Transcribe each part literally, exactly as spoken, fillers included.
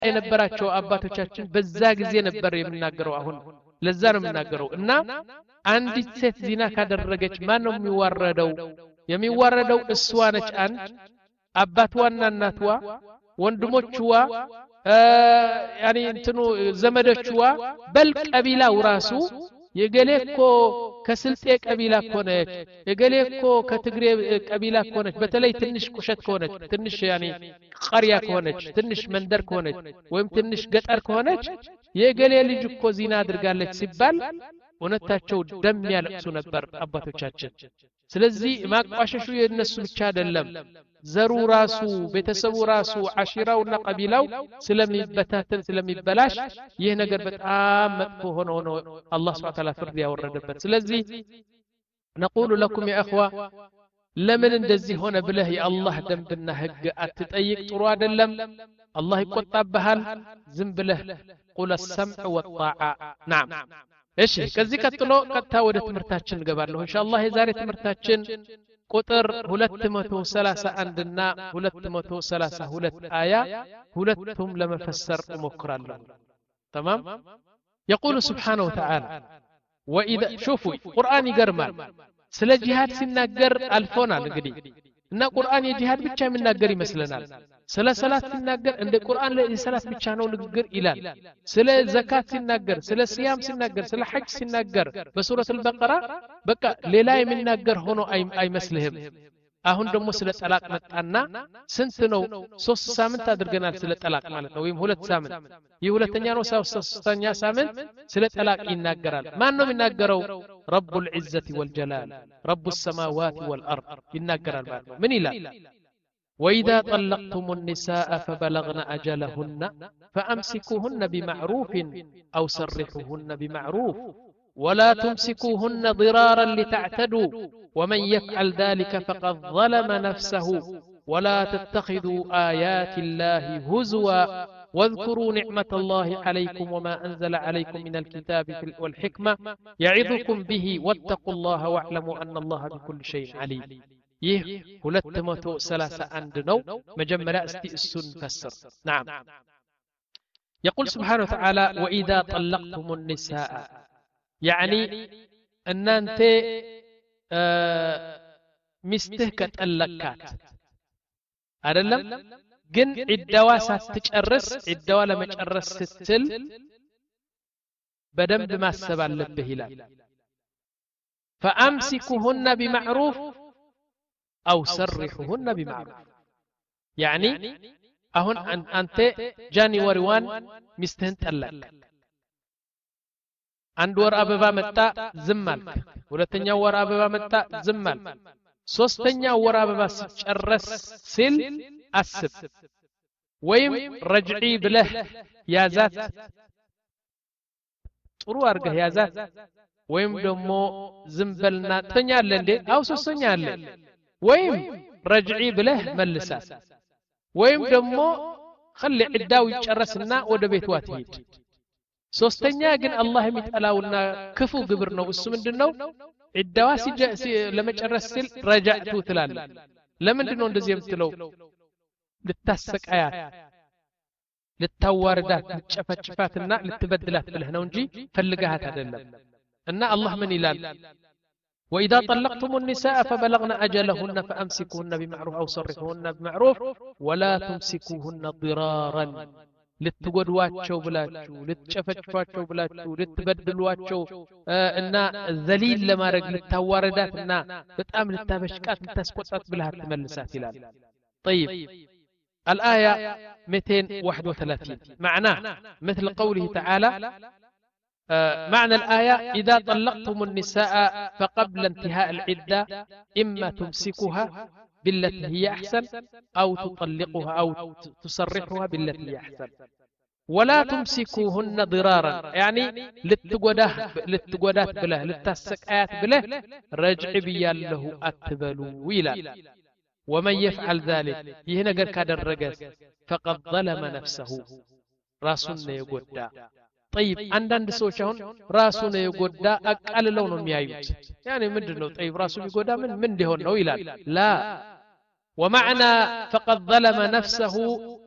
የነበራቸው አባቶቻችን በዛ ጊዜ ነበር የምናገረው አሁን ለዛ ነው የምናገረው እና አንዲት ሴት ዚና ካደረገች ማን ነው የሚዋረደው የሚዋረደው እሷ ነች አንድ አባቷና እናቷ ወንድሞቿ ያኒ እንትኑ ዘመዶቿ በል ቀቢላው ራሱ የገሌኮ ከስልጤ ቀቢላ ኮነች የገሌኮ ከትግሬ ቀቢላ ኮነች በተለይ ትንሽ ቁሸት ኮነች ትንሽ ያኒ ቀሪያ ኮነች ትንሽ መንደር ኮነች ወይም ትንሽ ገጠር ኮነች የገሌ ልጅ እኮ ዚና አድርጋለች ሲባል ወነታቸው ደም ያለቅሱ ነበር አባቶቻችን ስለዚህ ማቋሸሹ የነሱ ብቻ አይደለም ዘሩ ራሱ ቤተሰቡ ራሱ አሽራውና ቀቢላው ስለሚበታተን ስለሚበላሽ ይህ ነገር በጣም መጥፎ ሆኖ ሆኖ አላህ Subhanahu Wa Ta'ala ፍርድ ያወረደበት ስለዚህ نقول لكم يا اخوه ለምን እንደዚህ ሆነ ብለህ የአላህ ደንብና ህግ አትጠይቅ ጥሩ አይደለም አላህ ይቆጣብሃል ዝም ብለህ قل السمع والطاعه نعم እሺ ከዚህ ቀጥሎ ቀጥታ ወደ ትምርታችን እንገባለን ኢንሻአላህ የዛሬ ትምርታችን ቁጥር ሁለት መቶ ሰላሳ አንድ እና ሁለት መቶ ሰላሳ ሁለት አያ ሁለቱም ለመፈሰር እሞክራለሁ تمام يقول سبحانه وتعالى واذا شوفوا قران يገርማል ስለ ጂሃድ ሲናገር አልፎናል እንግዲህ እና ቁርአን የጂሃድ ብቻ የሚናገር ይመስለናል ስለ ሰላት ሲናገር እንደ ቁርአን ለሰላት ብቻ ነው ንግግር ይላል ስለ ዘካት ሲናገር ስለ ሲያም ሲናገር ስለ ሐጅ ሲናገር በሱረት አልበቀራ በቃ ሌላ የሚናገር ሆኖ አይመስልህም አሁን ደግሞ ስለ ጠላቅ መጣና ስንት ነው ሶስት ሳምንት አድርገናል ስለ ጠላቅ ማለት ነው ወይም ሁለት ሳምንት የሁለተኛ ነው ሶስተኛ ሳምንት ስለ ጠላቅ ይናገራል ማን ነው የሚናገረው رب العزة والجلال رب السماوات والأرض ينقرال بعد من إله وإذا طلقتم النساء فبلغن أجلهن فأمسكوهن بمعروف أو سرحوهن بمعروف ولا تمسكوهن ضرارا لتعتدوا ومن يفعل ذلك فقد ظلم نفسه ولا تتخذوا آيات الله هزوا واذكروا نعمة الله عليكم وما أنزل عليكم من الكتاب والحكمة يعظكم به واتقوا الله واعلموا أن الله بكل شيء عليم يه ሁለት መቶ ሰላሳ አንድ ነው መጀመሪያ እስቲ እሱን ፈስር نعم يقول سبحانه وتعالى وإذا طلقتم النساء يعني أن أنت مستህ ከጠለቃት አይደለም ግን ዒዳዋ ሳትጨርስ ዒዳዋ ለመጨረስ ስትል በደንብ ማሰብ አለብህ ይላል فأمسكوهن بمعروف أو سرحوهن بمعروف يعني أهون أنت جانيوري واحد مستهن طلق አንድ ወር አበባ መጣ ዝም አልክ ሁለተኛው ወር አበባ መጣ ዝም አልክ ሶስተኛው ወር አበባ ሲጨርስ ሲል አስብ ወይም ረጅዒ ብለህ ያዛት ጥሩ አርገህ ያዛት ወይም ደግሞ ዝም በልና ተኛለ እንዴ አው ሶስተኛ አለ ወይም ረጅዒ ብለህ መልሳት ወይም ደግሞ خلي ዒዳው ይጨርስና ወደ ቤቷ ትሄድ ሶስተኛ ግን አላህ የሚጠላውና ክፉ ግብር ነው እሱ ምንድነው ዒዳዋ ለመጨረስ ሲል ረጃዕቱ ትላል ለምንድነው እንደዚህ የምትለው ልታሰቃያት ልታዋርዳት ልትጨፈጭፋትና ልትበድላት ብለህ ነው እንጂ ፈልጋት አይደለም እና አላህ ምን ይላል وإذا طلقتم النساء فبلغن أجلهن فأمسكوهن بمعروف أو سرحوهن بمعروف ولا تمسكوهن ضرارا ልትጎድዋቸው ብላችሁ ልትጨፈጭፏቸው ብላችሁ ልትበድሏቸው እና ዘሊል ለማድረግ ልታዋረዳትና በጣም ልታበሽቃት ልታስቆጣት ብለህ ትመልሳት ይላል طيب الآية مئتين وواحد وثلاثين معناه مثل قوله تعالى معنى الآية إذا طلقتم النساء فقبل انتهاء العدة إما تمسكها بالتي هي أحسن أو تطلقها أو تصرحها بالتي هي أحسن ولا تمسكوهن ضرارا يعني للتقودات للتقودات بله للتسقيات بله رجع بياله أتبلوا ويلا ومن يفعل ذلك يهنا قد كادر فقد ظلم نفسه راسنا يقودا طيب عندنا سوشون راسنا يقودا أقل لونه ميايوت يعني من دنو طيب راسنا يقودا من من دهون ويلا لا ومعنى فقد ظلم نفسه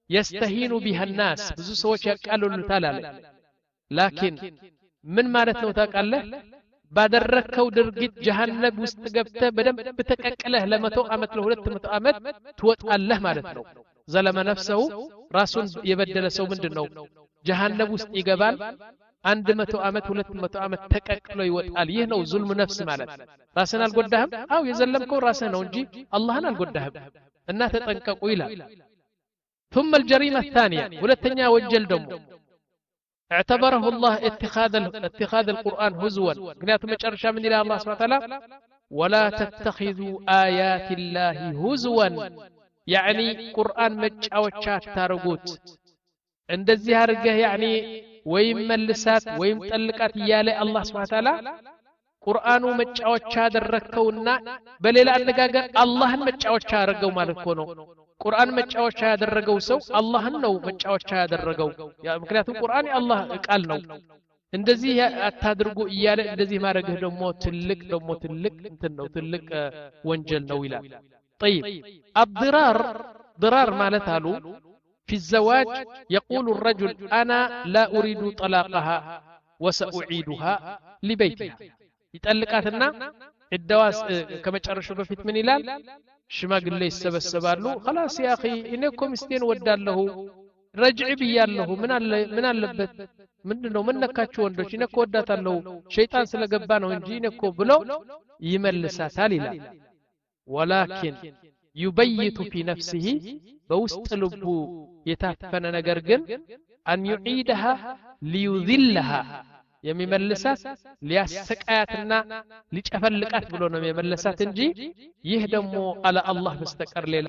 يستهين بها الناس ብዙ ሰዎች ያቃሉልታል አለ ላኪን ምን ማለት ነው ታውቃለህ ባደረከው ድርጊት ጀሃነም ውስጥ ገብተህ በደንብ ተቀቀለህ ለመቶ አመት ለሁለት መቶ አመት ትወጣለህ ማለት ነው ዘለመ ነፍሰው ራሱን የበደለ ሰው ምንድነው ጀሃነም ውስጥ ይገባል አንድ መቶ አመት ሁለት መቶ አመት ተቀቅሎ ይወጣል ይህ ነው ዙልም ነፍስ ማለት ራስን አልጎዳህም አው የዘለምከው ራስህ ነው እንጂ አላህን አልጎዳህም እና ተጠንቀቁ ይላል ثم الجريمة الثانية ولتنيا وجل دمو اعتبره الله اتخاذ اتخاذ القرآن هزوا قناته مجرشا من إلى الله سبحانه وتعالى ولا تتخذوا آيات الله هزوا يعني قرآن مجعوشات تارقوت عند الزهارقه يعني ويم ملسات ويم تلقات يالي الله سبحانه وتعالى قرآن مجعوشات الركونا بل إلى أنك الله مجعوشات رقو مالكونو ቁርአን መጫወቻ ያደረገው ሰው አላህን ነው መጫወቻ ያደረገው ያ ምክንያቱም ቁርአን የአላህ ቃል ነው እንደዚህ አታድርጉ እያለ እንደዚህ ማድረግህ ደግሞ ትልቅ ደግሞ ትልቅ እንትን ነው ትልቅ ወንጀል ነው ይላል طيب الضرار ضرار ማለት አሉ في الزواج يقول الرجل انا لا اريد طلاقها وساعيدها لبيتها ይጠልቃትና እደዋስ ከመጨረሻው በፊት ምን ይላል ሽማግሌ ይሰበሰባሉ خلاص يا اخي እኔ እኮ ሚስቴን ወዳለሁ ረጅዕ ብያለሁ ምን አለ ምን አለበት ምንድነው ምን ነካችሁ ወንዶች እኔ እኮ ወዳታለሁ ሸይጣን ስለገባ ነው እንጂ እኔ እኮ ብሎ ይመልሳታል ይላል ولكن يبيت في نفسه በውስጥ ልቡ የታፈነ ነገር ግን ان يعيدها ليذلها የሚመልሳት ሊያሰቃያትና ሊጨፈልቃት ብሎ ነው የሚመልሳት እንጂ ይህ ደግሞ አለ አላህ በስተቀር ሌላ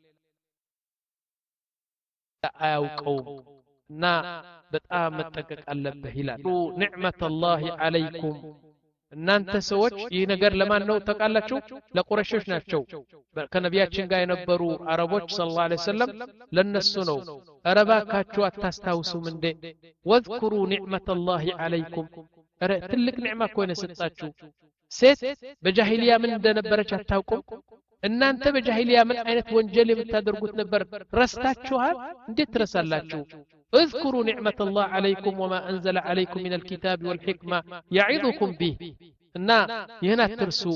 አያውቀው እና በጣም መጠንቀቅ አለበት ይላል ንዕመተ አላህ አለይኩም እናንተ ሰዎች ይህ ነገር ለማን ነው ተቃላችሁ ለቁረሾች ናቸው ከነቢያችን ጋር የነበሩ አረቦች ሰለላሁ ዐለይሂ ወሰለም ለነሱ ነው አረባካችሁ አታስታውሱም እንዴ ወዝኩሩ ንዕመተ አላህ አለይኩም አረ ትልቅ ንዕማ እኮ ነው የሰጣችሁ ሴት በጃሂሊያ ምን እንደነበረች አታውቁም እናንተ በጃሂሊያ ምን አይነት ወንጀል የምታደርጉት ነበር ረስታችኋል እንዴት ትረሳላችሁ اذكروا نعمة الله عليكم وما أنزل عليكم من الكتاب والحكمة يعظكم به إن هنا ترسو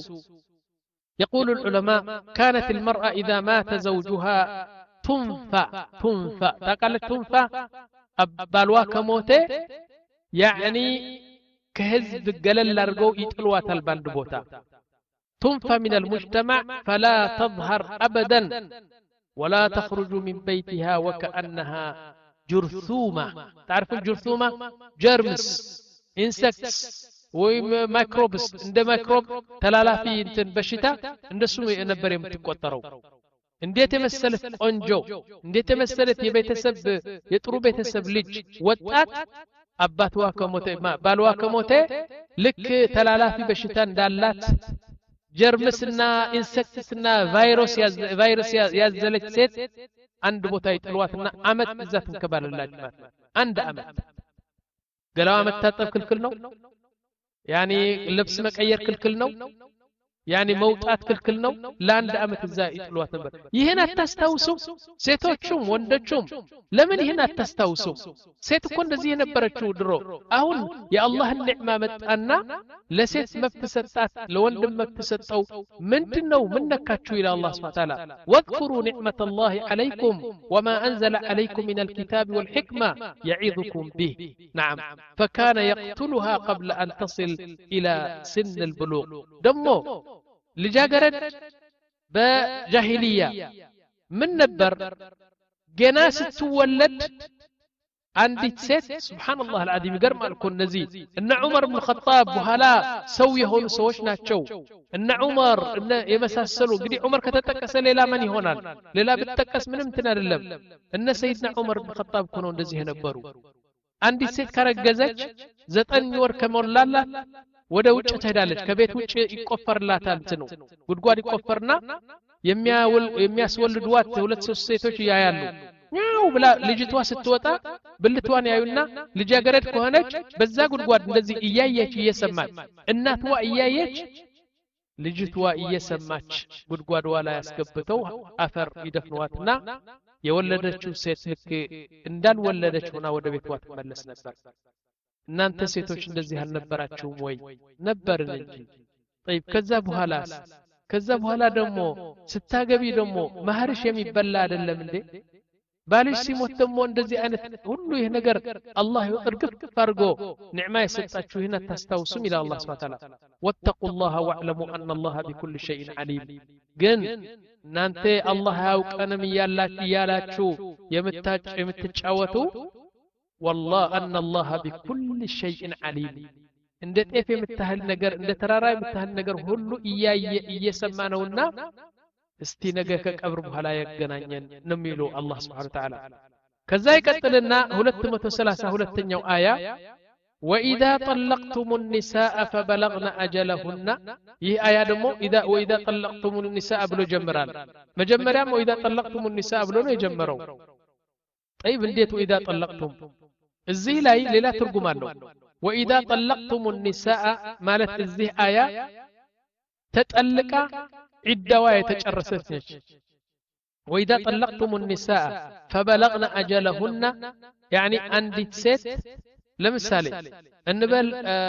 يقول العلماء كانت المرأة إذا مات زوجها تنفى تنفى قالت تنفى بالواك موته يعني كهزب قلل لرقو يتلوات البلد بوتا تنفى من المجتمع فلا تظهر أبدا ولا تخرج من بيتها وكأنها جرثومة تعرف الجرثومة جرمس انسكتس وميكروبس عند ميكروب تلالافي انتن بشتا اندسو ينبر يمتقطروا እንዴት የመሰለት ቆንጆ እንዴት የመሰለት የቤተሰብ የጥሩ ቤተሰብ ልጅ ወጣት አባቷ ከሞተ ባልዋ ከሞተ ልክ ተላላፊ በሽታ እንዳላት ጀርምስና ኢንሴክትስና ቫይረስ ቫይረስ ያዘለች ሴት አንድ ቦታ ይጥሏትና አመት ብዛት እንከባለላችሁ አንድ አመት ገላዋ መታጠብ ክልክል ነው ያኒ ልብስ መቀየር ክልክል ነው ያኒ መውጣት ክልክል ነው ለአንድ አመት እዛ ይጥሏት ነበር ይሄን አታስታውሱ ሴቶቹም ወንዶቹም ለምን ይሄን አታስታውሱ ሴት እኮ እንደዚህ የነበረችው ድሮ አሁን የአላህን ኒዕማ መጣና ለሴት መብት ሰጣት ለወንድም መብት ሰጠው ምንድነው ምን ነካችሁ ኢላ አላህ Subhanahu Wa Ta'ala واذكروا نعمة الله عليكم وما أنزل عليكم من الكتاب والحكمة يعظكم به نعم فكان يقتلها قبل أن تصل إلى سن البلوغ دمو ልጃገረድ በጃሂሊያ ምን ነበር ገና ስትወለድ አንዲት ሴት ሱብሃንአላህ አልዓዚም ይገርማል እኮ እነዚህ እነ ዑመር ኢብኑ ኸጣብ በኋላ ሰው የሆኑ ሰዎች ናቸው እነ ዑመር እነ የመሳሰሉ እንግዲህ ዑመር ከተጠቀሰ ሌላ ማን ይሆናል ሌላ ብትጠቀስ ምንም እንትን አይደለም እነ ሰይድና ዑመር ኢብኑ ኸጣብ እኮ ነው እንደዚህ የነበሩ አንዲት ሴት ካረገዘች ዘጠኝ ወር ከሞላላት ወደ ውጭ ትሄዳለች ከቤት ውጭ ይቆፈርላታል እንትኑ ጉድጓድ ይቆፈርና የሚያወል የሚያስወልዱዋት ሁለት ሶስት ሴቶች ያያሉ ያው ብላ ልጅቷ ስትወጣ ብልቷን ያዩና ልጃገረድ ከሆነች በዛ ጉድጓድ እንደዚህ እያየች እየሰማች እናትዋ እያየች ልጅቷ እየሰማች ጉድጓድዋ ላይ ያስገብተው አፈር ይደፍኗትና የወለደችው ሴት ልክ እንዳልወለደች ሆና ወደ ቤቷ ትመለስ ነበር እናንተ ሴቶች እንደዚህ አልነበራችሁም ወይ ነበርን እንጂ طيب ከዛ በኋላስ ከዛ በኋላ ደግሞ ስታገቢ ደግሞ ማህርሽ የሚበላ አይደለም እንዴ ባልሽ ሲሞት ደግሞ እንደዚህ አይነት ሁሉ ይሄ ነገር አላህ እርግፍ አድርጎ ኒዕማ የሰጣችሁ ይሄን ታስታውሱም ኢላ አላህ Subhanahu Ta'ala ወተቁላህ ወዕለሙ አን አላህ بكل شيء عليم ግን እናንተ አላህ ያውቀንም ያላችሁ ያላችሁ የምታጭ የምትጫወቱ والله ان الله بكل شيء عليم እንደ ጤፍ የምታህል ነገር እንደ ተራራ የምታህል ነገር ሁሉ እያየ እየሰማ ነውና እስቲ ነገ ከቀብር በኋላ ያገናኘን ነው የሚለው አላህ Subhanahu Wa Ta'ala ከዛ ይቀጥልና ሁለት መቶ ሰላሳ ሁለተኛው አያ واذا طلقتم النساء فبلغن اجلهن ይህ አያ ደግሞ اذا واذا طلقتم النساء ብሎ ጀምራል መጀመሪያም واذا طلقتم النساء ብሎ ነው የጀመረው طيب እንዴት واذا طلقتم እዚህ ላይ ሌላ ትርጉም አለው واذا طلقتم النساء ማለት እዚህ አያ ተጠልቃ عدوا يتجرست نش واذا طلقتم النساء فبلغن اجلهن يعني عندي ست لمثال እንበል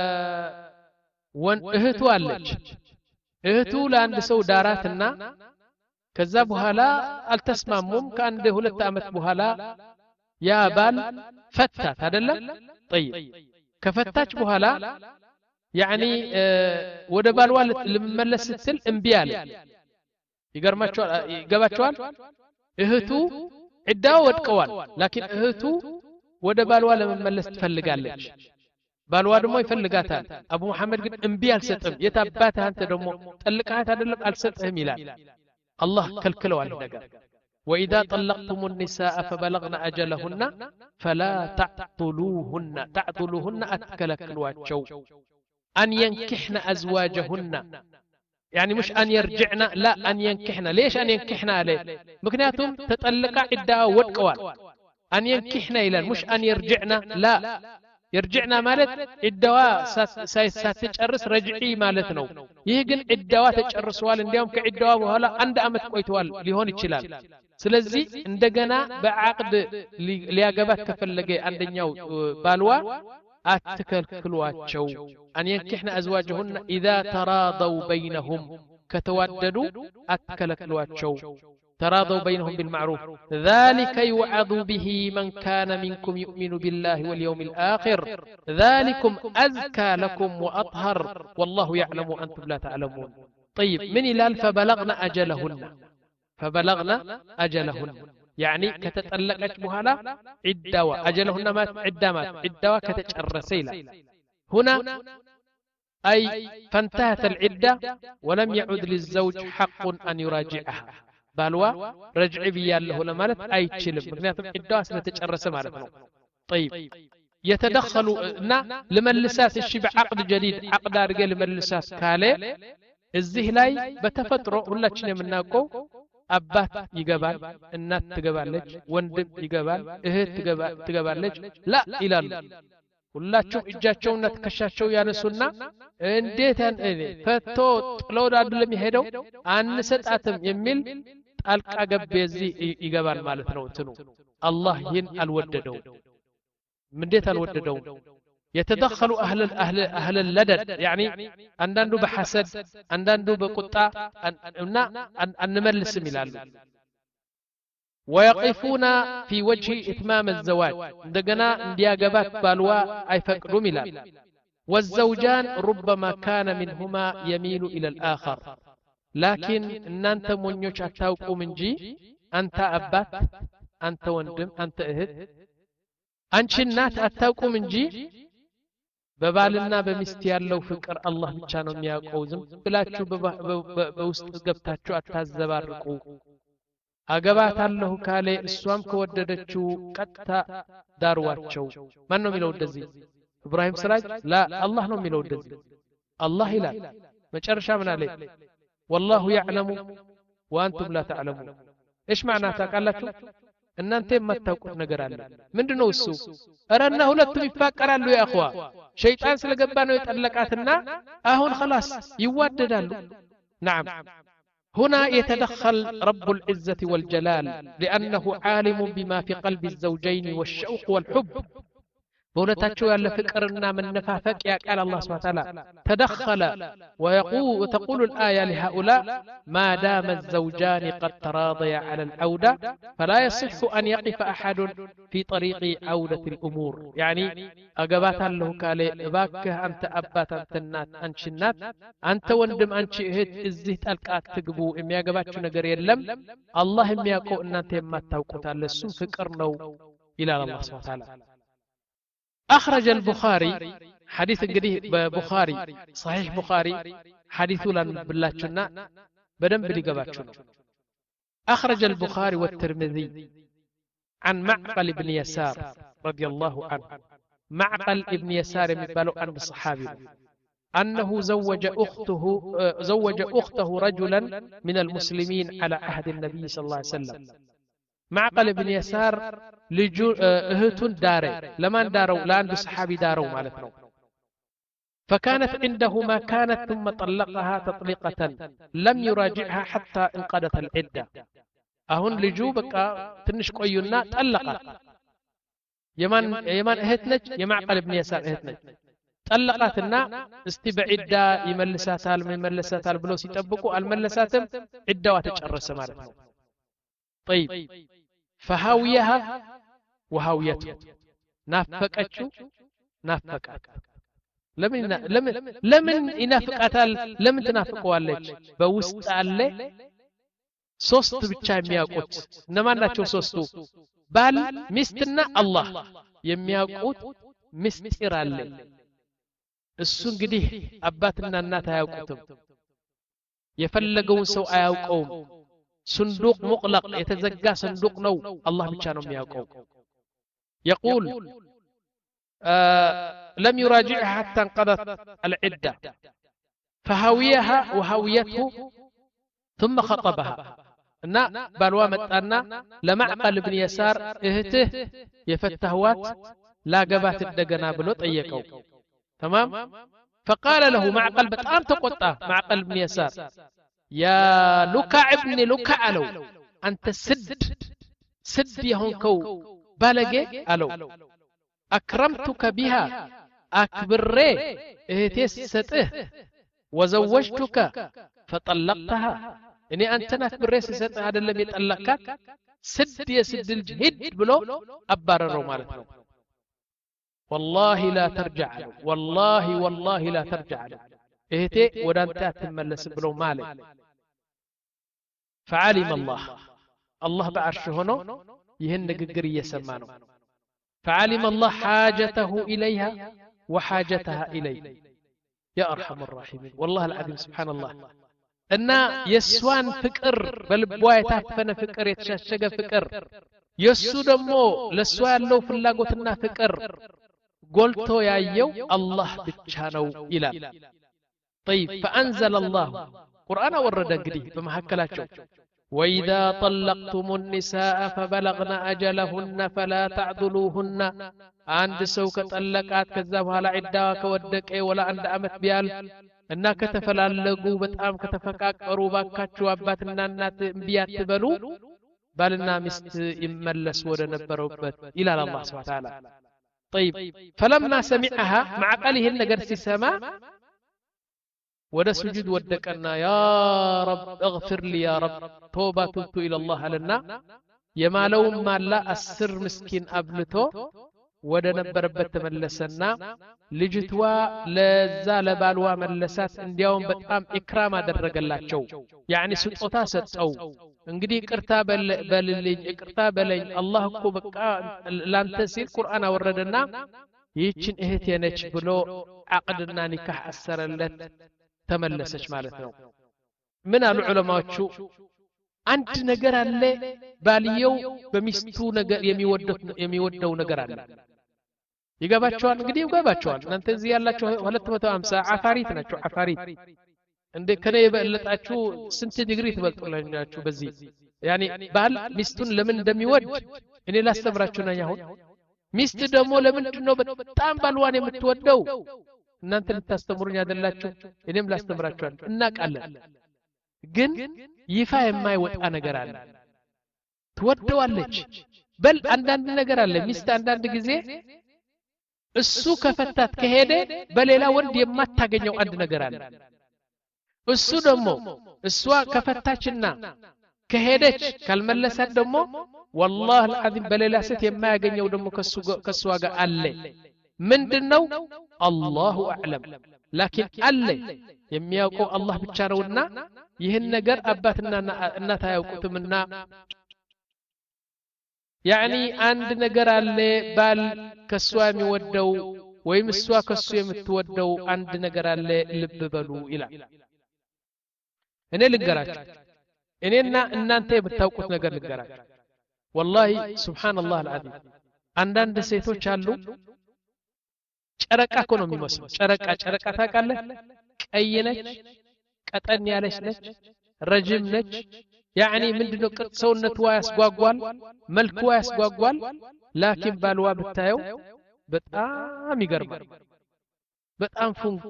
ወን እህቱ አለች እህቱ ለአንድ ሰው ዳራትና ከዛ በኋላ አልተስማሙም ከአንድ ሁለት አመት በኋላ ያ ባል ፈታት አይደለም طيب ከፈታች በኋላ يعني ወደ ባልዋ ልመለስ ስትል እንቢ አለ ይገርማችኋል ይገባችኋል እህቱ ዕዳው ወድቀዋል ላኪን እህቱ ወደ ባልዋ ለመመለስ ትፈልጋለች ባልዋ ደግሞ ይፈልጋታል አቡ መሐመድ ግን እንቢ አልሰጥም የታባተ አንተ ደግሞ ጠልቃት አይደለም አልሰጥህም ይላል አላህ ከልክለዋል ነገር واذا طلقتم النساء فبلغن اجلهن فلا تعطلوهن تعطلوهن اتكلكلواچو ان ينكحن ازواجهن يعني مش ان يرجعن لا ان ينكحن ليش ان ينكحن عليه مكنياتهم تطلق عده ودقوال ان ينكحن الى مش ان يرجعن لا يرجعنا مالت عدوا ساتጨርስ رجعي ማለት ነው ይህ ግን عدوا ተጨርሷል እንዲያውም ከعدوا በኋላ አንድ አመት ቆይቷል ሊሆን ይችላል ስለዚህ እንደገና በአቅድ ሊያገባት ከፈለገ አንደኛው ባልዋ አትከልክሏቸው أن ينكحن أزواجهن إذا تراضوا بينهم كتوددوا أتكلكلواتشو تراضوا بينهم بالمعروف ذلك يوعظ به من كان منكم يؤمن بالله واليوم الآخر ذلكم أزكى لكم وأطهر والله يعلم وأنتم لا تعلمون طيب من إلال فبلغنا أجلهن فبلغنا أجلهن يعني كتتألقت بهلا عدوا أجلهن مات عدامات عدوا كتتشرسيلا هنا أي فانتهت العدة ولم يعد للزوج حق أن يراجعها بالوا رجعي بيا له لمالت أي تشلم مكنياتهم عدة سنتجرس مالتنا طيب يتدخلوا لمن لساس الشبع عقد جديد عقد رجال لمن لساس كالي الزهلاي بتفتروا ولا تشني مناكو አባት ይገባል እናት ትገባለች ወንድም ይገባል እህት ትገባለች ላ ይላሉ ሁላችሁም እጃቸውና ተከሻቸው ያነሱና እንዴት እኔ ፈቶ ጥለው አይደለም ይሄደው አንሰጣትም የሚል ጣልቃ ገብ የዚህ ይገባል ማለት ነው እንትኑ አላህ ይህን አልወደደው እንዴት አልወደደው يتدخل أهل أهل أهل اللدد يعني عندنا بحسد عندنا بقطع أن أن نملس ميلال ويقفون في وجه إتمام الزواج عندنا دياجبات بالوا أي فكروا ميلال والزوجان ربما كان منهما يميل إلى الآخر لكن إن أنت منيوش أتاوكو من جي أنت أبات أنت وندم أنت إهد أنت النات أتاوكو من جي በባልና በሚስት ያለው ፍቅር አላህ ብቻ ነው የሚያውቀው ዝም ብላችሁ በውስጥ ገብታችሁ አታዘባርቁ አገባታለሁ ካለ እሷም ከወደደችው ቀጥታ ዳርዋቸው ማን ነው የሚለው እንደዚህ ኢብራሂም ስራጅ ላ አላህ ነው የሚለው እንደዚህ አላህ ይላል መጨረሻ ምን አለ والله يعلم وانتم لا تعلمون ايش معنى ታውቃላችሁ እናንተ የማታውቁት ነገር አለ ምንድነው እሱ አረና ሁለቱም ይፋቀራሉ ያ اخوا ሸይጣን ስለገባ ነው የጠለቃትና አሁን خلاص ይዋደዳሉ نعم هنا يتدخل رب العزة والجلال لأنه عالم بما في قلب الزوجين والشوق والحب بولتاتشو يالا فكرنا من نفافك يا قال الله سبحانه وتعالى تدخل ويقول وتقول الآية لهؤلاء ما دام الزوجان قد تراضيا على العودة فلا يصح أن يقف أحد في طريق عودة الأمور يعني أقبات له كالي باك أنت أبات أنت النات أنت النات أنت وندم أنت إهت إزيت ألقات تقبو إم يقباتشو نقر يلم الله إم يقو أن أنت ما توقت على السوء فكرنو إلى الله سبحانه وتعالى أخرج البخاري حديث قديه بخاري صحيح بخاري حديث لن بلاتشنا بدن بلقباتشنا أخرج البخاري والترمذي عن معقل بن يسار رضي الله عنه معقل ابن يسار مبالو عن الصحابي أنه زوج أخته زوج أخته رجلا من المسلمين على عهد النبي صلى الله عليه وسلم معقل بن يسار لجو اهتون داري لمن داروا لأن صحابي داروا مالتنا فكانت عنده ما كانت ثم طلقها تطليقة لم يراجعها حتى انقضت العدة أهون لجو بقى تنش قيونا طلقت يمان يمان اهتنج يمعقل بن يسار اهتنج طلقاتنا استبعدا يملساتال من يملساتال بلو سيطبقوا الملساتم عدوا تጨረሰ ማለት ነው طيب فهاويها وهاويته نافقتشو نافقات لمن لمن لمن ينافقاتال لمن تنافقዋለች በውስጥ አለ ሶስት ብቻ የሚያውቁት እነማን ናቸው ሶስቱ ባል ሚስትና አላህ የሚያውቁት ምስጢር አለ እሱ እንግዲህ አባትና እናት አያውቁትም የፈለገውን ሰው አያውቀውም صندوق مغلق يتزجى صندوق نو الله بيشانو مياقو يقول آه لم يراجعها حتى انقضت العدة فهويها وهويته ثم خطبها نا بالوا متانا لمعقل بن يسار اهته يفتهوات لا قبات الدقنا بلو طيقو تمام فقال له معقل بتام تقطع معقل بن يسار يا لكع ابن لكع ألو أنت سد سد يهونكو بالغي ألو أكرمتك بها أكبر اهتيس سته وزوجتك فطلقتها إني أنت أكبر سته هذا اللي يطلقك سد يسد الجهد بلو أبار الرومالة والله لا ترجع له والله والله لا ترجع له اهتي ودانتا تملس بلو مالك فعلم الله الله بعرش هنا يهن نقر يسمانه فعلم الله حاجته إليها وحاجتها إليه يا أرحم الراحمين والله العظيم سبحان الله أن يسوان فكر بل بواي تافن فكر يتشاشق فكر يسو دمو لسوان لو فلاقوتنا فكر قلتو يا يو الله بتشانو إلى طيب فأنزل الله قرآن ورد قديه بمحكلاته وإذا طلقتم النساء فبلغن أجلهن فلا تعذلوهن عند سوك طلقات كذابها لعداك ودك ولا عند أمت بيال أنك تفلالقوا بتأم كتفكاك أروباك شواباتنا النات بيات تبلو بالنا مست يملس ودنبروبت إلى الله سبحانه وتعالى طيب فلما سمعها مع قاله النقرس السماء ودا سجود ودكنا يا رب اغفر لي يا رب توبة تبت إلى الله لنا يمالو ما لا السر مسكين أبلتو ودا نبربت ملسنا لجتوا لزال بالوا ملسات انديوم بتقام إكرام درق الله جو يعني سطوتا ستو انقدي اقرتا بللين اقرتا بلين الله كو بقى لان تسير قرآن وردنا يتشن اهتي نچ بلو عقدنا نكاح أسر اللت تملسش مالتنا من العلماء شو አንድ ነገር አለ ባልየው በሚስቱ ነገር የሚወደው የሚወደው ነገር አለ ይገባቸዋል እንግዲህ ይገባቸዋል እናንተ እዚህ ያላችሁ ሁለት መቶ ሃምሳ አፋሪት ናቸው አፋሪት እንደ ከኔ የበለጣችሁ ስንት ዲግሪ ትበልጡላችሁ በዚህ ያኒ ባል ሚስቱን ለምን እንደሚወድ እኔ ላስተምራችሁ ነኝ አሁን ሚስት ደግሞ ለምንድን ነው በጣም ባልዋን የምትወደው እናንተ ልታስተምሩኝ አይደላችሁ እኔም ላስተምራችሁ እናቃለን ግን ይፋ የማይወጣ ነገር አለ ትወደዋለች በል አንዳንድ ነገር አለ ሚስት አንዳንድ ጊዜ እሱ ከፈታት ከሄደ በሌላ ወንድ የማታገኘው አንድ ነገር አለ እሱ ደግሞ እሷ ከፈታችና ከሄደች ካልመለሳት ደግሞ والله العظيم በሌላ ሴት የማያገኘው ደግሞ ከሱ ከሷ ጋር አለ ምንድነው አላሁ አዕለም ላኪን አለ የሚያውቀው አላህ ብቻ ነውና ይህን ነገር አባትና እናት አያውቁትምና يعني አንድ ነገር አለ ባል ከሷ የሚወደው ወይም እሷ ከሱ የምትወደው አንድ ነገር አለ ልብ በሉ ይላል እኔ ልንገራችሁ እኔና እናንተ የምታውቁት ነገር ልንገራችሁ والله سبحان الله العظيم አንዳንድ ሴቶች አሉ ጨረቃ እኮ ነው የሚመስሉ ጨረቃ ጨረቃ ታውቃለህ ቀይ ነች ቀጠን ያለች ነች ረጅም ነች يعني ምንድነው ቅርጽ ሰውነቷ ያስጓጓል መልክዋ ያስጓጓል ላኪን ባልዋ ብታየው በጣም ይገርማል በጣም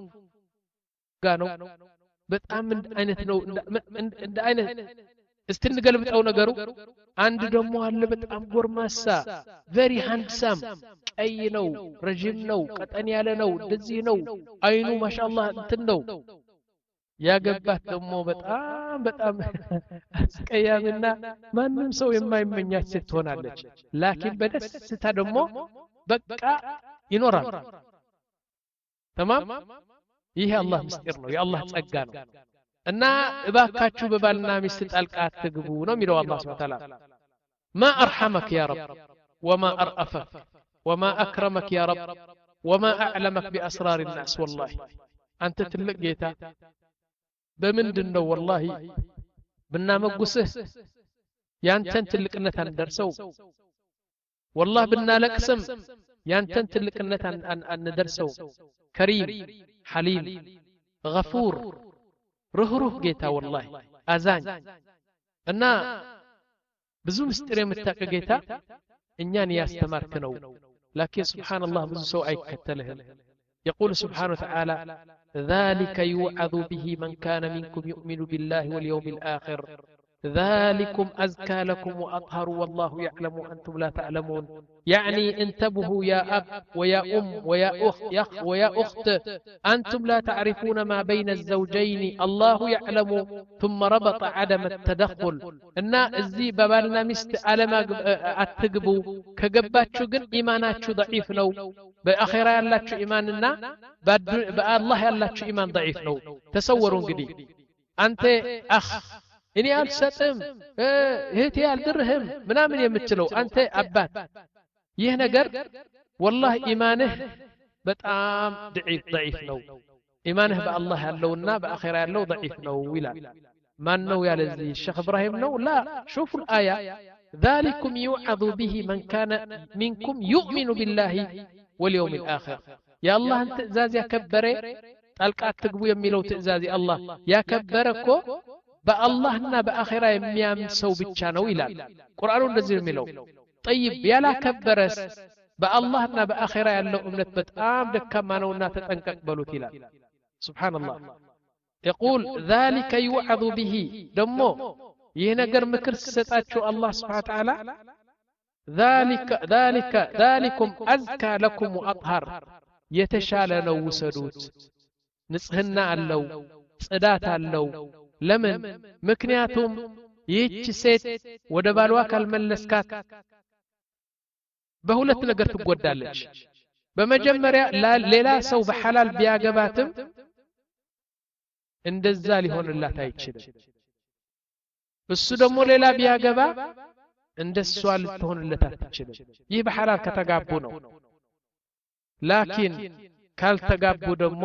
ፉንጋ ነው በጣም አይነት ነው እንደ አይነት እስትንገልብጠው ነገሩ አንድ ደግሞ አለ በጣም ጎርማሳ very handsome ቀይ ነው ረጅም ነው ቀጠን ያለ ነው እንደዚህ ነው አይኑ ማሻአላህ እንትን ነው ያገባት ደግሞ በጣም በጣም አስቀያምና ማንንም ሰው የማይመኛት ሴት ትሆናለች ላኪን በደስታ ደግሞ በቃ ይኖራል تمام ይሄ አላህ ምስጢር ነው የአላህ ጸጋ ነው እና እባካችሁ በባልና ሚስት ጣልቃ አትግቡ ነው የሚለው አላህ Subhanahu Wa Ta'ala ما ارحمك يا رب وما ارأفك وما اكرمك يا رب وما اعلمك باسرار الناس والله انت ትልቅ ጌታ በምንድነው والله ብናመጉስህ ያንተን ትልቅነት አንደርሰው والله ብናለቅስም ያንተን ትልቅነት አንደርሰው كريم حليم غفور رهروه ጌታ والله አዛኝ እና ብዙ ምስጢር የምታውቅ ጌታ እኛን ያስተማርክ ነው لكن سبحان الله ብዙ ሰው አይከተልህም يقول سبحانه وتعالى ذلك يوعظ به من كان منكم يؤمن بالله واليوم الآخر ذلكم أزكى لكم وأطهر والله يعلم وأنتم لا تعلمون يعني انتبهوا يا أب ويا أم ويا أخت ويا أخت أنتم لا تعرفون ما بين الزوجين الله يعلم ثم ربط عدم التدخل إن الزي ببالنا مست ألم أتقبوا كجباتشو جن إيماناتشو ضعيف نو بأخيرا يالاتشو إيماننا بالله يالاتشو إيمان ضعيف نو تصورون قدي أنت أخ እኔ አልሰጥም እህቴ አልድርህም ምናምን የምትለው አንተ አባት ይህ ነገር والله ኢማንህ በጣም ضعيف ضعيف ነው ኢማንህ በአላህ ያለውና በአኺራ ያለው ضعيف ነው ይላል ማን ነው ያለዚህ ሼክ ኢብራሂም ነው لا شوفوا الآية ذلكم يوعظ به من كان منكم يؤمن بالله واليوم الآخر يا الله انت ትእዛዝ ያከበረ ጣልቃ አትግቡ የሚለው ትእዛዝ አላህ ያከበረኮ በአላህና በአኺራ የሚያምን ሰው ብቻ ነው ይላል ቁርአኑ እንደዚህ ነው የሚለው طيب ያላከበረስ በአላህና በአኺራ ያለው እምነት በጣም ደካማ ነውና ተጠንቀቅ በሉት ይላል سبحان الله يقول ذلك يوعظ به ደሞ ይህ ነገር ምክር ሲሰጣችሁ አላህ Subhanahu Wa Ta'ala ذلك ذلك ذلكم أزكى لكم وأطهر የተሻለ ነው ውሰዱት ንጽህና አለው ጽዳት አለው ለምን ምክንያቱም ይህች ሴት ወደ ባልዋ ካልመለስካት በሁለት ነገር ትጎዳለች በመጀመሪያ ሌላ ሰው በሐላል ቢያገባትም እንደዛ ሊሆንላት አይችልም እሱ ደግሞ ሌላ ቢያገባ እንደሷ ልትሆንለት አትችልም ይህ በሐላል ከተጋቡ ነው ላኪን ካልተጋቡ ደግሞ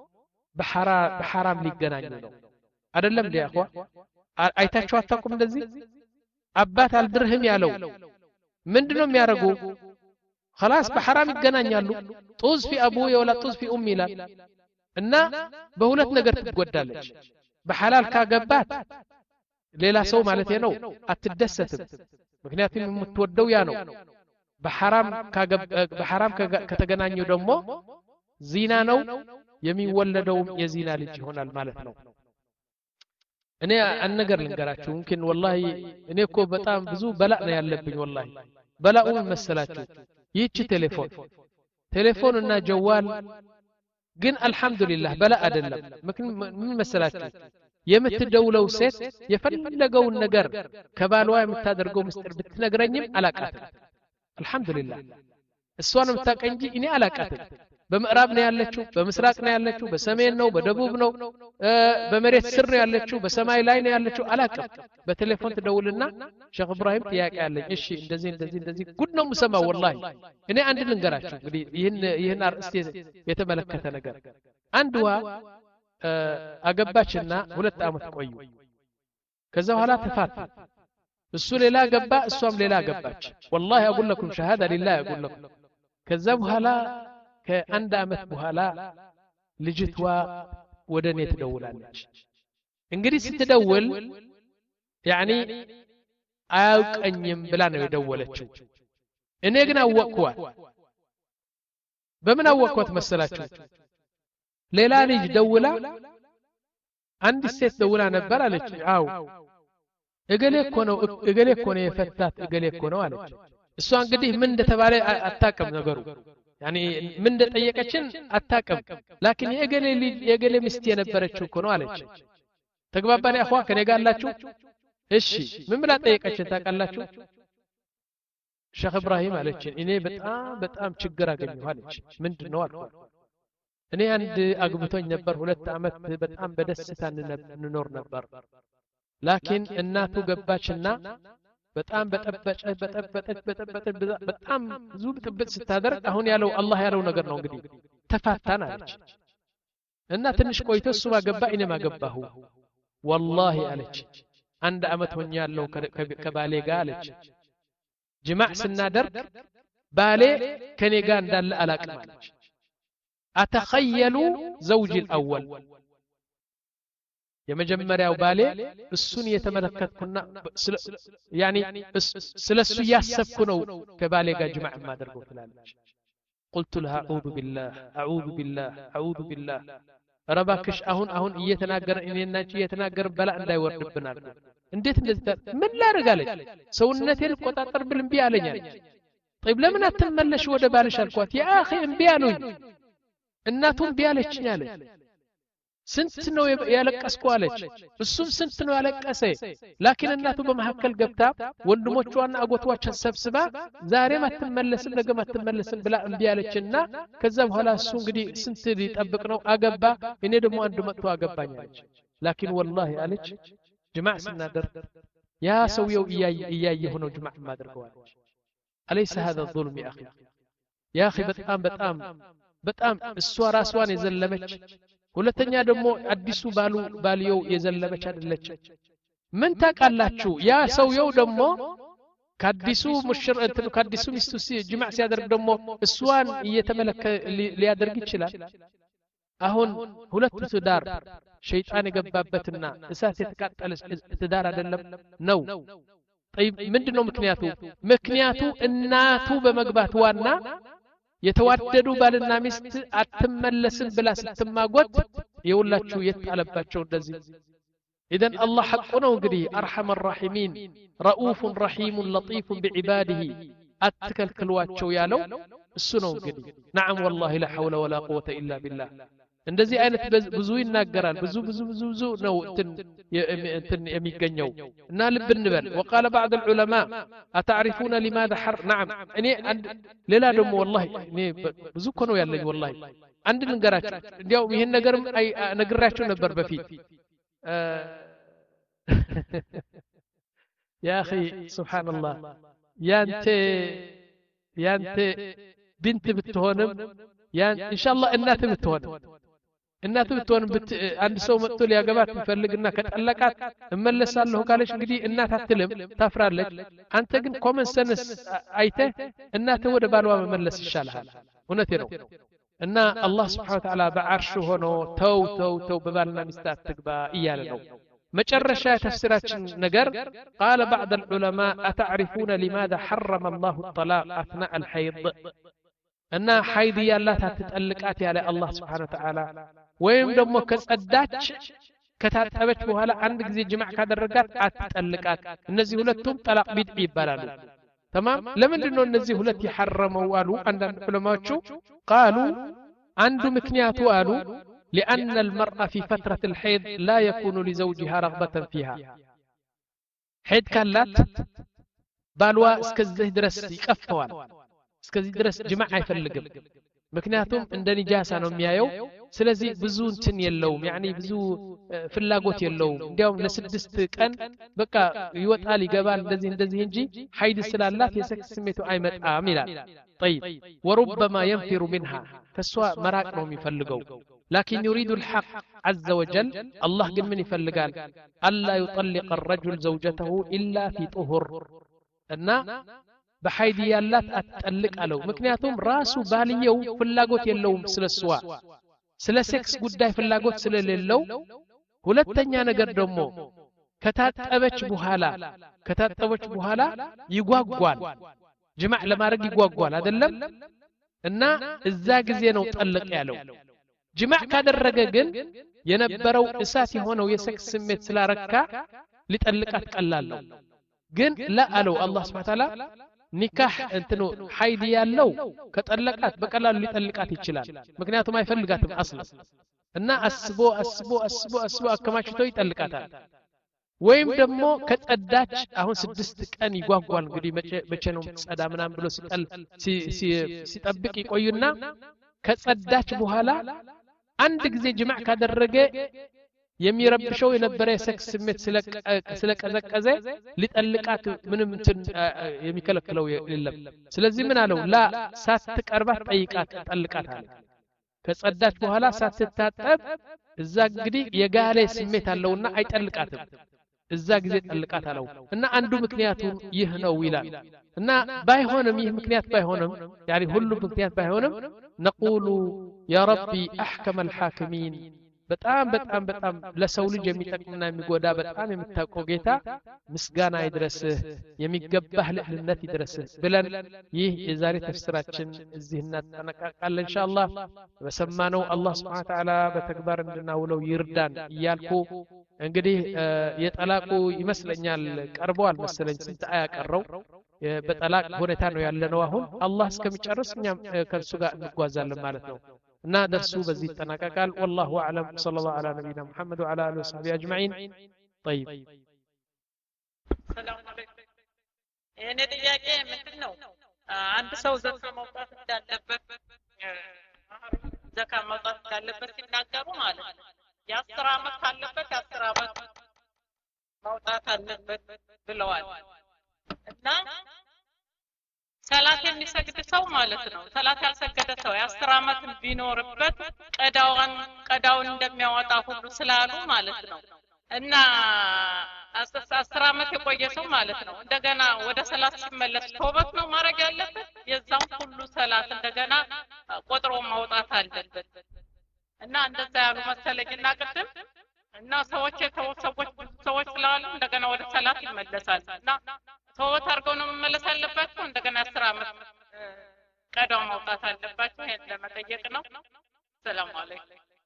በሐራም ሊገናኙ ነው አይደለም እንዴ አخوا አይታችሁ አታውቁም እንደዚህ አባት አልድርህም ያለው ምንድነው የሚያረጉ خلاص በሐራም ይገናኛሉ ጡዝ في ابوي ولا طز في امي ይላል እና በሁለት ነገር ትጎዳለች በሐላል ካገባት ሌላ ሰው ማለት ነው አትደሰትም ምክንያቱም የምትወደው ያ ነው በሐራም በሐራም ከተገናኙ ደግሞ ዚና ነው የሚወለደው የዚና ልጅ ይሆናል ማለት ነው እኔ አንነገር ልንገራችሁ ممكن والله እኔ እኮ በጣም ብዙ በላእ ነው ያለብኝ والله በላኡ መሰላችሁ ይህች ቴሌፎን ቴሌፎን እና ጀዋል ግን አልহামዱሊላህ በላእ አይደለም ምን መሰላችሁ የምትደውለው ሴት የፈለገውን ነገር ከባልዋ የምታደርገው ምስጢር ብትነግረኝም አላቃትም አልহামዱሊላህ እሷን የምታቀንጂ እኔ አላቃትም በምዕራብ ነው ያለችው በምስራቅ ነው ያለችው በሰሜን ነው በደቡብ ነው በመሬት ስር ነው ያለችው በሰማይ ላይ ነው ያለችው አላቀም በቴሌፎን ትደውልና ሼክ ኢብራሂም ጥያቄ ያለኝ እሺ እንደዚህ እንደዚህ እንደዚህ ጉድ ነው የምሰማው والله እኔ አንድ ልንገራችሁ እንግዲህ ይሄን ይሄን አርዕስት የተመለከተ ነገር አንድዋ አገባችና ሁለት አመት ቆዩ ከዛ በኋላ ተፋቱ እሱ ሌላ ገባ እሷም ሌላ ገባች والله اقول لكم شهاده لله اقول لكم ከዛ በኋላ ከአንድ አመት በኋላ ልጅቷ ወደኔ ትደውላለች እንግዲህ ስትደውል ያኒ አያውቀኝም ብላ ነው የደወለችው እኔ ግን አወቅኳት በምን አወቅኳት መሰላችሁ ሌላ ልጅ ደውላ አንድ ሴት ደውላ ነበር አለች አው እገሌ እኮ ነው እገሌ እኮ ነው የፈታት እገሌ እኮ ነው አለች እሷ እንግዲህ ምን እንደተባለ አታቀም ነገሩ يعني من ጠየቀችን አታቀም لكن የገሌ ልጅ የገሌ ሚስት የነበረችው እኮ ነው አለች ተግባባን ያخوا ከኔ ጋር አላችሁ እሺ ምን ብላ ጠየቀችን ታውቃላችሁ ሼክ ኢብራሂም አለች እኔ በጣም በጣም ችግር አገኘሁ አለች ምንድነው አልኳት እኔ አንድ አግብቶኝ ነበር ሁለት አመት በጣም በደስታ እንኖር ነበር لكن እናቱ ገባችና በጣም በጠበጨ በጠበጠች በጠበጠች በጣም ብዙ ብጥብጥ ስታደርግ አሁን ያለው አላህ ያለው ነገር ነው እንግዲህ ተፋታን አለች እና ትንሽ ቆይቶ እሱ ማገባ እኔ ማገባሁ والله አለች አንድ አመት ሆኛለሁ ከባሌ ጋር አለች ጅማዕ ስናደርግ ባሌ ከኔ ጋር እንዳለ አላቅም አለች أتخيلوا زوجي الأول የመጀመሪያው ባሌ እሱን የተመለከትኩና يعني ስለሱ ያሰብኩ ነው ከባሌ ጋር ጅማዕ ማድረገው ትላለች قلت لها اعوذ بالله اعوذ بالله اعوذ بالله ረባክሽ አሁን አሁን እየተናገረ እኔና አንቺ እየተናገረ በላ እንዳይወርድብናል እንዴት እንደዚህ ምን ላደርጋለች ሰውነቴን ቆጣጠር ብል እምቢ አለኛል طيب ለምን አትመለሽ ወደ ባልሽ አልኳት ያ اخي እምቢ አሉኝ እናቱም ቢያለችኝ አለች ስንት ነው ያለቀስኩ አለች እሱም ስንት ነው ያለቀሰ لكن እናቱ በመሐከል ገብታ ወንድሞቿና አጎቷቸው ሰብስባ ዛሬም አትመለስም ነገም አትመለስም ብላ እምቢ አለችና ከዛ በኋላ እሱ እንግዲህ ስንት ሊጠብቅ ነው አገባ እኔ ደግሞ አንድ መጥቶ አገባኝ አለች لكن والله አለች ጅማዕ ስናደርግ ያ ሰውየው እያየ ሆነው ጅማዕ ማድረገው አለች أليس هذا الظلم يا أخي يا أخي በጣም በጣም በጣም እሷ ራስዋን የዘለመች ሁለተኛ ደግሞ አዲሱ ባሉ ባልየው የዘለመች አይደለች ምን ታቃላችሁ ያ ሰውየው ደግሞ ከአዲሱ ሙሽር እንት ከአዲሱ ሚስቱ ጅማዕ ሲያደርግ ደግሞ እሷን እየተመለከ ሊያደርግ ይችላል አሁን ሁለቱ ትዳር ሸይጣን የገባበትና እሳት የተቃጠለ ትዳር አይደለም ነው طيب ምንድነው ምክንያቱ ምክንያቱ እናቱ በመግባትዋና የተዋደዱ ባልና ሚስት አትመለስም ብላ ስትማጎት የውላችሁ የጣለባቸው እንደዚህ اذا الله حقنا እንግዲህ ارحم الراحمين رؤوف رحيم لطيف بعباده አትከልክሏቸው ያለው እሱ ነው እንግዲህ نعم والله لا حول ولا قوه الا بالله እንደዚህ አይነት ብዙ ይናገራል ብዙ ብዙ ብዙ ብዙ ነው እንትን የሚገኘው እና ልብ እንበል وقال بعض العلماء اتعرفون لماذا حر نعم እኔ ሌላ ደግሞ والله እኔ ብዙ እኮ ነው ያለኝ والله አንድ ልንገራችሁ እንዲያው ይሄን ነገርም ነግራችሁ ነበር በፊት يا اخي سبحان الله ያንተ ያንተ بنت ብትሆንም ያን ان شاء الله እናት ብትሆንም እናቱ ብትሆን አንድ ሰው መጥቶ ሊያገባት ይፈልግና ከጠለቃት እመለሳለሁ ካለች እንግዲህ እናት አትልም ታፍራለች አንተ ግን ኮመን ሰንስ አይተህ እናት ወደ ባልዋ መመለስ ይሻላል እውነቴ ነው እና አላህ Subhanahu Wa Ta'ala በአርሽ ሆኖ ተው ተው ተው በባልና ሚስት አትግባ እያለ ነው መጨረሻ ተፍሲራችን ነገር قال بعض العلماء أتعرفون لماذا حرم الله الطلاق أثناء الحيض እና ሐይድ ያላት አትጠልቃት ያለ አላህ Subhanahu Wa Ta'ala ወይም ደግሞ ከጸዳች ከታጠበች በኋላ አንድ ጊዜ ጅማዕ ካደረጋት አትጠልቃት እነዚህ ሁለቱም ጠላቅ ቢድዕ ይባላሉ تمام ለምንድን ነው እነዚህ ሁለት ይሐረመው አሉ አንዳንድ ዑለማዎቹ قالوا አንዱ ምክንያቱ አሉ لأن المرأة في فترة الحيض لا يكون لزوجها رغبة فيها حيض كالات بالوا እስከዚህ ድረስ ይቀፈዋል እስከዚህ ድረስ ጅማዕ አይፈልግም ምክንያቱም እንደ ንጃሳ ነው የሚያየው ስለዚህ ብዙ እንትን የለውም ያኒ ብዙ ፍላጎት የለውም እንዲያውም ለስድስት ቀን በቃ ይወጣል ይገባል እንደዚህ እንደዚህ እንጂ ሐይድ ስላላት የሴክስ ስሜቱ አይመጣም ይላል طيب وربما ينفر منها فسوا መራቅ ነው የሚፈልገው لكن يريد الحق عز وجل الله ግን ምን ይፈልጋል ألا يطلق الرجل زوجته إلا في طهر እና በሐይድ ያላት አትጠልቅ አለው ምክንያቱም ራሱ ባልየው ፍላጎት የለውም ስለሷ ስለ ሴክስ ጉዳይ ፍላጎት ስለሌለው ሁለተኛ ነገር ደግሞ ከታጠበች በኋላ ከታጠበች በኋላ ይጓጓል ጅማዕ ለማድረግ ይጓጓል አይደለም እና እዛ ጊዜ ነው ጠልቅ ያለው ጅማዕ ካደረገ ግን የነበረው እሳት የሆነው የሴክስ ስሜት ስላረካ ሊጠልቃት ቀላል ነው ግን ለአለው አላህ Subhanahu Wa Ta'ala ኒካህ እንትኑ ሐይድ ያለው ከጠለቃት በቀላሉ ሊጠልቃት ይችላል ምክንያቱም አይፈልጋትም አስለ እና አስቦ አስቦ አስቦ አስቦ አከማችቶ ይጠልቃታል ወይም ደግሞ ከጸዳች አሁን ስድስት ቀን ይጓጓል እንግዲህ መቼ ነው ጸዳ ምናም ብሎ ሲጠል ሲጠብቅ ይቆይና ከጸዳች በኋላ አንድ ጊዜ ጅማዕ ካደረገ የሚረብሸው የነበረ የሴክስ ስሜት ስለቀዘቀዘ ሊጠልቃት ምንም እንትን የሚከለክለው የለም ስለዚህ ምን አለው ላ ሳትቀርባት ጠይቃት ጠልቃት አለ ከጸዳች በኋላ ሳትታጠብ እዛ እንግዲህ የጋለ ስሜት አለውና አይጠልቃትም እዛ ጊዜ ጠልቃት አለው እና አንዱ ምክንያቱ ይህ ነው ይላል እና ባይሆንም ይህ ምክንያት ባይሆንም ያኒ ሁሉ ምክንያት ባይሆንም نقول يا ربي احكم الحاكمين በጣም በጣም በጣም ለሰው ልጅ የሚጠቅምና የሚጎዳ በጣም የምታውቀው ጌታ ምስጋና ይድረስህ የሚገባህ ልዕልነት ይድረስህ ብለን ይህ የዛሬ ተፍሲራችን እዚህ እናጠናቀቃለን ኢንሻአላህ በሰማነው አላህ Subhanahu Wa Ta'ala በተግባር እንድናውለው ይርዳን እያልኩ እንግዲህ የጠላቁ ይመስለኛል ቀርቧል መሰለኝ ስንት አያ ቀረው በጠላቅ ሁኔታ ነው ያለነው አሁን አላህ እስከሚጨርስ እኛም ከሱ ጋር እንጓዛለን ማለት ነው እና درس በዚህ ተጠናቀቃል والله اعلم صلى الله على نبينا محمد وعلى اله وصحبه اجمعين طيب ሰላም አለይኩም እኔ ጥያቄ ምንድነው አንድ ሰው ዘካ ማውጣት እንዳለበት ዘካ ማውጣት እንዳለበት ሲናገሩ ማለት ነው የአስር አመት ካለበት የአስር አመት ማውጣት አለበት ብለዋል እና ሰላት የሚሰግድ ሰው ማለት ነው ሰላት ያልሰገደ ሰው የአስር አመት ቢኖርበት ቀዳውን ቀዳውን እንደሚያወጣ ሁሉ ስላሉ ማለት ነው እና አስር አመት የቆየ ሰው ማለት ነው እንደገና ወደ ሰላት ሲመለስ ተውበት ነው ማድረግ ያለበት የዛው ሁሉ ሰላት እንደገና ቆጥሮ ማውጣት አለበት እና እንደዛ ያሉ መሰለኝና ቅድም እና ሰዎች የተወሰዎች ሰዎች ስላሉ እንደገና ወደ ሰላት ይመለሳል እና ተውበት አድርገው ነው መመለስ አለባቸው እንደገና አስር አመት ቀዳው ማውጣት አለባቸው ይሄን ለመጠየቅ ነው ሰላም አለይኩም